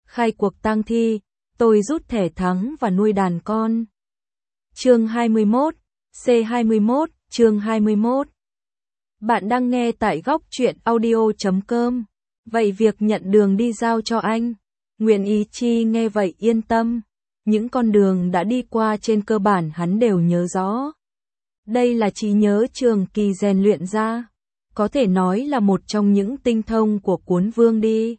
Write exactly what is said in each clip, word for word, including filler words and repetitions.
khai cuộc tang thi, tôi rút thẻ thắng và nuôi đàn con. Chương hai mươi mốt, C hai mươi mốt, chương hai mươi mốt. Bạn đang nghe tại góc truyện audio chấm com. Vậy việc nhận đường đi giao cho anh. Nguyễn Ý Chi nghe vậy yên tâm. Những con đường đã đi qua trên cơ bản hắn đều nhớ rõ. Đây là trí nhớ trường kỳ rèn luyện ra. Có thể nói là một trong những tinh thông của cuốn Vương đi.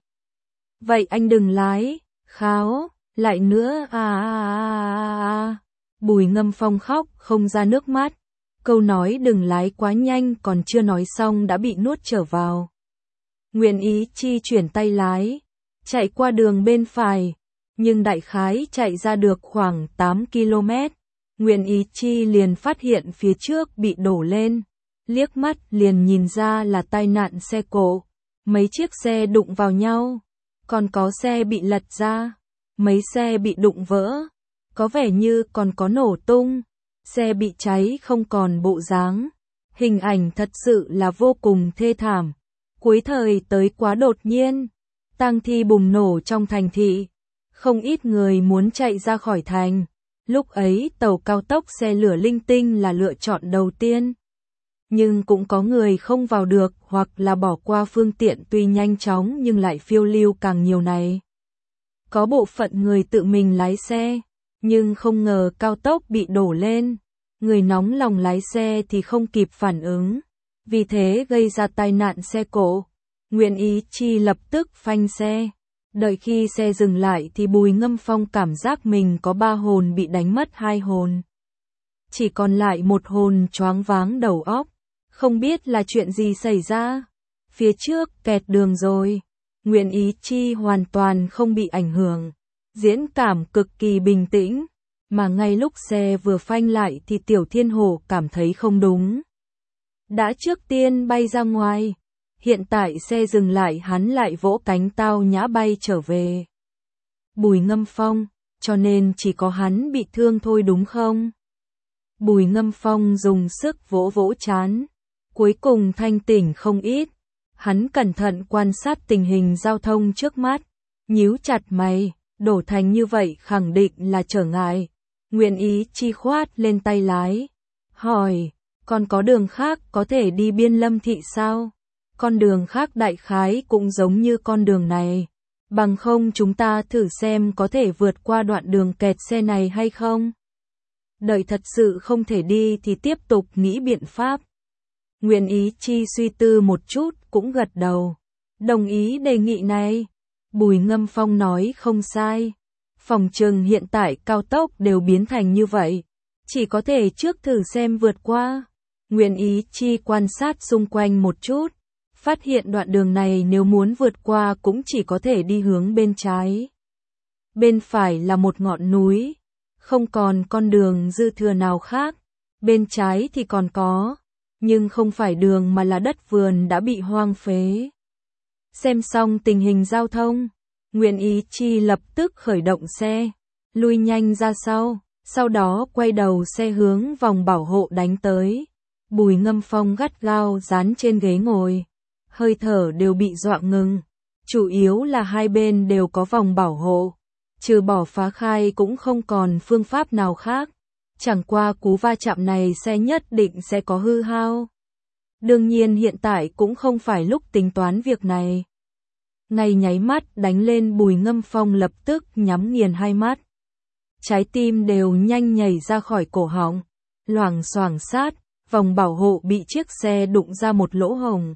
Vậy anh đừng lái, kháo, lại nữa à à à à. Bùi Ngâm Phong khóc không ra nước mắt. Câu nói đừng lái quá nhanh còn chưa nói xong đã bị nuốt trở vào. Nguyễn Ý Chi chuyển tay lái, chạy qua đường bên phải, nhưng đại khái chạy ra được khoảng tám ki lô mét. Nguyễn Ý Chi liền phát hiện phía trước bị đổ lên, liếc mắt liền nhìn ra là tai nạn xe cộ. Mấy chiếc xe đụng vào nhau, còn có xe bị lật ra, mấy xe bị đụng vỡ, có vẻ như còn có nổ tung, xe bị cháy không còn bộ dáng. Hình ảnh thật sự là vô cùng thê thảm. Cuối thời tới quá đột nhiên, tang thi bùng nổ trong thành thị, không ít người muốn chạy ra khỏi thành. Lúc ấy tàu cao tốc xe lửa linh tinh là lựa chọn đầu tiên. Nhưng cũng có người không vào được hoặc là bỏ qua phương tiện tuy nhanh chóng nhưng lại phiêu lưu càng nhiều này. Có bộ phận người tự mình lái xe, nhưng không ngờ cao tốc bị đổ lên. Người nóng lòng lái xe thì không kịp phản ứng, vì thế gây ra tai nạn xe cộ. Nguyễn Ý Chi lập tức phanh xe. Đợi khi xe dừng lại thì Bùi Ngâm Phong cảm giác mình có ba hồn bị đánh mất hai hồn. Chỉ còn lại một hồn choáng váng đầu óc. Không biết là chuyện gì xảy ra. Phía trước kẹt đường rồi. Nguyễn Ý Chi hoàn toàn không bị ảnh hưởng. Diễn cảm cực kỳ bình tĩnh. Mà ngay lúc xe vừa phanh lại thì Tiểu Thiên Hổ cảm thấy không đúng. Đã trước tiên bay ra ngoài. Hiện tại xe dừng lại hắn lại vỗ cánh tao nhã bay trở về. Bùi Ngâm Phong, cho nên chỉ có hắn bị thương thôi đúng không? Bùi Ngâm Phong dùng sức vỗ vỗ trán. Cuối cùng thanh tỉnh không ít. Hắn cẩn thận quan sát tình hình giao thông trước mắt. Nhíu chặt mày, đổ thành như vậy khẳng định là trở ngại. Nguyễn Ý Chi khoát lên tay lái. Hỏi, còn có đường khác có thể đi Biên Lâm thị sao? Con đường khác đại khái cũng giống như con đường này. Bằng không chúng ta thử xem có thể vượt qua đoạn đường kẹt xe này hay không? Đợi thật sự không thể đi thì tiếp tục nghĩ biện pháp. Nguyễn Ý Chi suy tư một chút cũng gật đầu. Đồng ý đề nghị này. Bùi Ngâm Phong nói không sai. Phòng trừng hiện tại cao tốc đều biến thành như vậy. Chỉ có thể trước thử xem vượt qua. Nguyễn Ý Chi quan sát xung quanh một chút. Phát hiện đoạn đường này nếu muốn vượt qua cũng chỉ có thể đi hướng bên trái. Bên phải là một ngọn núi. Không còn con đường dư thừa nào khác. Bên trái thì còn có. Nhưng không phải đường mà là đất vườn đã bị hoang phế. Xem xong tình hình giao thông. Nguyễn Ý Chi lập tức khởi động xe. Lui nhanh ra sau. Sau đó quay đầu xe hướng vòng bảo hộ đánh tới. Bùi Ngâm Phong gắt gao dán trên ghế ngồi. Hơi thở đều bị dọa ngừng. Chủ yếu là hai bên đều có vòng bảo hộ. Trừ bỏ phá khai cũng không còn phương pháp nào khác. Chẳng qua cú va chạm này xe nhất định sẽ có hư hao. Đương nhiên hiện tại cũng không phải lúc tính toán việc này. Ngay nháy mắt đánh lên Bùi Ngâm Phong lập tức nhắm nghiền hai mắt. Trái tim đều nhanh nhảy ra khỏi cổ họng. Loảng xoảng sát, vòng bảo hộ bị chiếc xe đụng ra một lỗ hổng.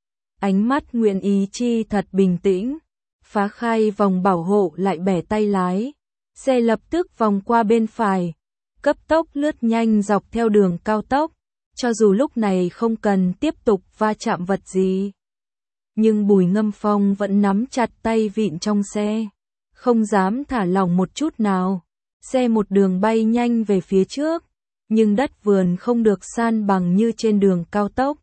Ánh mắt Nguyễn Ý Chi thật bình tĩnh. Phá khai vòng bảo hộ lại bẻ tay lái. Xe lập tức vòng qua bên phải. Cấp tốc lướt nhanh dọc theo đường cao tốc. Cho dù lúc này không cần tiếp tục va chạm vật gì. Nhưng Bùi Ngâm Phong vẫn nắm chặt tay vịn trong xe. Không dám thả lỏng một chút nào. Xe một đường bay nhanh về phía trước. Nhưng đất vườn không được san bằng như trên đường cao tốc.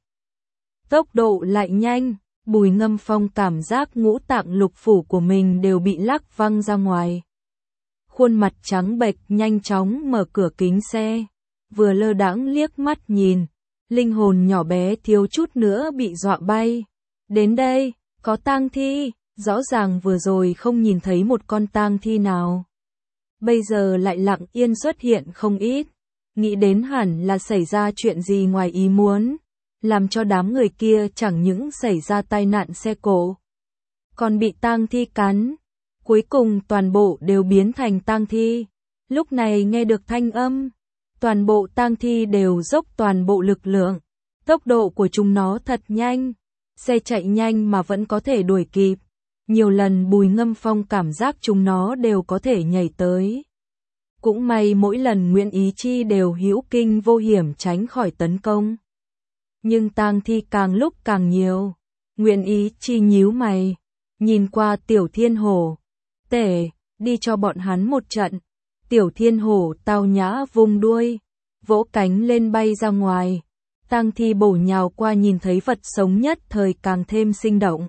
Tốc độ lại nhanh. Bùi Ngâm Phong cảm giác ngũ tạng lục phủ của mình đều bị lắc văng ra ngoài. Khuôn mặt trắng bệch nhanh chóng mở cửa kính xe. Vừa lơ đãng liếc mắt nhìn. Linh hồn nhỏ bé thiếu chút nữa bị dọa bay. Đến đây, có tang thi. Rõ ràng vừa rồi không nhìn thấy một con tang thi nào. Bây giờ lại lặng yên xuất hiện không ít. Nghĩ đến hẳn là xảy ra chuyện gì ngoài ý muốn, làm cho đám người kia chẳng những xảy ra tai nạn xe cộ, còn bị tang thi cắn. Cuối cùng toàn bộ đều biến thành tang thi. Lúc này nghe được thanh âm, toàn bộ tang thi đều dốc toàn bộ lực lượng. Tốc độ của chúng nó thật nhanh, xe chạy nhanh mà vẫn có thể đuổi kịp. Nhiều lần Bùi Ngâm Phong cảm giác chúng nó đều có thể nhảy tới. Cũng may mỗi lần Nguyễn Ý Chi đều hữu kinh vô hiểm tránh khỏi tấn công. Nhưng tang thi càng lúc càng nhiều. Nguyễn Ý Chi nhíu mày, nhìn qua Tiểu Thiên Hổ. Tể, đi cho bọn hắn một trận. Tiểu Thiên Hổ tao nhã vung đuôi, vỗ cánh lên bay ra ngoài. Tang thi bổ nhào qua nhìn thấy vật sống nhất thời càng thêm sinh động.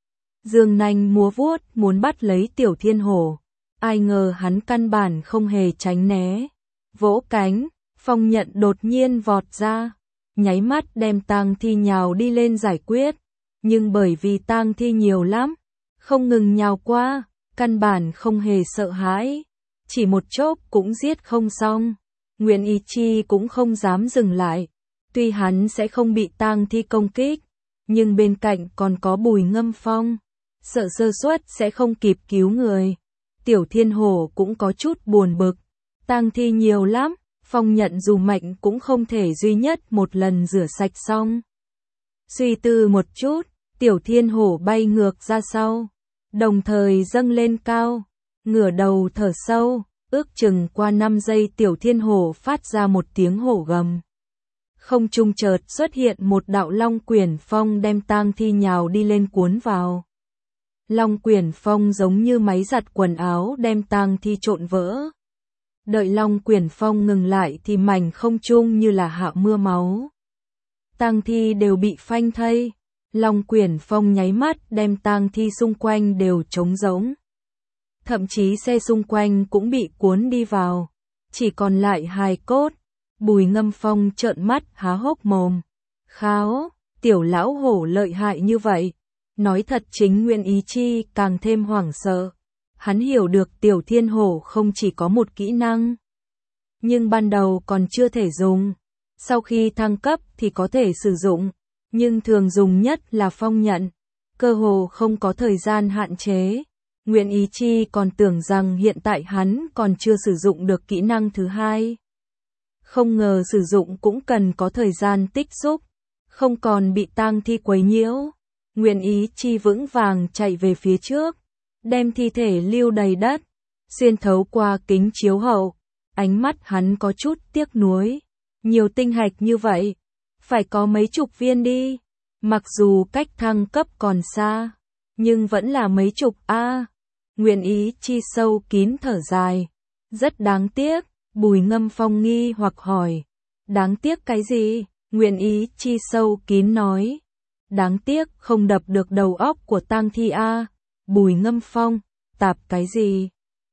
Dương nanh múa vuốt muốn bắt lấy Tiểu Thiên Hổ. Ai ngờ hắn căn bản không hề tránh né. Vỗ cánh, Phong Nhận đột nhiên vọt ra, nháy mắt đem tang thi nhào đi lên giải quyết. Nhưng bởi vì tang thi nhiều lắm, không ngừng nhào qua, căn bản không hề sợ hãi. Chỉ một chốc cũng giết không xong. Nguyễn Ý Chi cũng không dám dừng lại. Tuy hắn sẽ không bị tang thi công kích, nhưng bên cạnh còn có Bùi Ngâm Phong. Sợ sơ suất sẽ không kịp cứu người. Tiểu Thiên Hổ cũng có chút buồn bực. Tang thi nhiều lắm, Phong Nhận dù mạnh cũng không thể duy nhất một lần rửa sạch xong. Suy tư một chút, Tiểu Thiên Hổ bay ngược ra sau, đồng thời dâng lên cao, ngửa đầu thở sâu, ước chừng qua năm giây Tiểu Thiên Hổ phát ra một tiếng hổ gầm. Không trung chợt xuất hiện một đạo long quyển phong đem tang thi nhào đi lên cuốn vào. Long quyển phong giống như máy giặt quần áo đem tang thi trộn vỡ. Đợi long quyển phong ngừng lại thì mảnh không trung như là hạ mưa máu. Tang thi đều bị phanh thây. Long quyển phong nháy mắt đem tang thi xung quanh đều trống rỗng. Thậm chí xe xung quanh cũng bị cuốn đi vào. Chỉ còn lại hài cốt. Bùi Ngâm Phong trợn mắt há hốc mồm. Kháo, Tiểu lão hổ lợi hại như vậy. Nói thật chính Nguyễn Ý Chi càng thêm hoảng sợ. Hắn hiểu được Tiểu Thiên Hổ không chỉ có một kỹ năng, nhưng ban đầu còn chưa thể dùng. Sau khi thăng cấp thì có thể sử dụng, nhưng thường dùng nhất là Phong Nhận. Cơ hồ không có thời gian hạn chế. Nguyễn Ý Chi còn tưởng rằng hiện tại hắn còn chưa sử dụng được kỹ năng thứ hai. Không ngờ sử dụng cũng cần có thời gian tích xúc, không còn bị tang thi quấy nhiễu. Nguyễn Ý Chi vững vàng chạy về phía trước, đem thi thể lưu đầy đất, xuyên thấu qua kính chiếu hậu. Ánh mắt hắn có chút tiếc nuối. Nhiều tinh hạch như vậy, phải có mấy chục viên đi. Mặc dù cách thăng cấp còn xa, nhưng vẫn là mấy chục a. Nguyễn Ý Chi sâu kín thở dài. Rất đáng tiếc. Bùi Ngâm Phong nghi hoặc hỏi. Đáng tiếc cái gì? Nguyễn Ý Chi sâu kín nói. Đáng tiếc không đập được đầu óc của tang thi a. Bùi Ngâm Phong, tạp cái gì?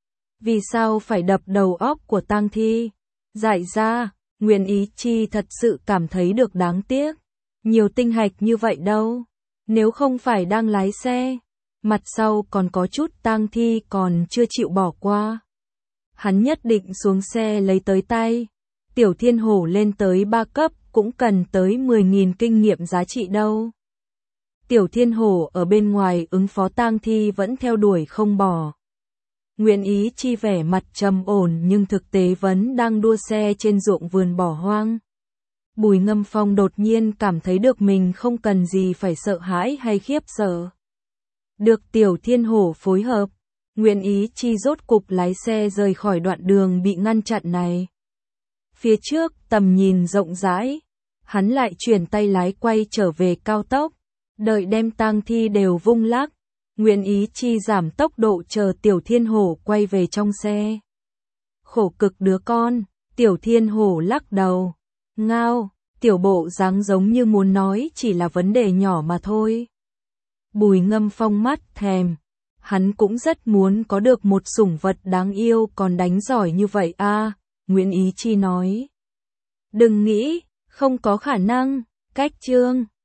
Vì sao phải đập đầu óc của tang thi? Giải ra, Nguyễn Ý Chi thật sự cảm thấy được đáng tiếc. Nhiều tinh hạch như vậy đâu. Nếu không phải đang lái xe, mặt sau còn có chút tang thi còn chưa chịu bỏ qua. Hắn nhất định xuống xe lấy tới tay. Tiểu Thiên Hổ lên tới ba cấp cũng cần tới mười nghìn kinh nghiệm giá trị đâu. Tiểu Thiên Hổ ở bên ngoài ứng phó tang thi vẫn theo đuổi không bỏ. Nguyễn Ý Chi vẻ mặt trầm ổn nhưng thực tế vẫn đang đua xe trên ruộng vườn bỏ hoang. Bùi Ngâm Phong đột nhiên cảm thấy được mình không cần gì phải sợ hãi hay khiếp sợ. Được Tiểu Thiên Hổ phối hợp, Nguyễn Ý Chi rốt cục lái xe rời khỏi đoạn đường bị ngăn chặn này. Phía trước tầm nhìn rộng rãi, hắn lại chuyển tay lái quay trở về cao tốc, đợi đem tang thi đều vung lắc. Nguyễn Ý Chi giảm tốc độ chờ Tiểu Thiên Hổ quay về trong xe. Khổ cực đứa con, Tiểu Thiên Hổ lắc đầu. Ngao, tiểu bộ dáng giống như muốn nói chỉ là vấn đề nhỏ mà thôi. Bùi Ngâm Phong mắt thèm. Hắn cũng rất muốn có được một sủng vật đáng yêu còn đánh giỏi như vậy a. Nguyễn Ý Chi nói. Đừng nghĩ, không có khả năng. Cách chương.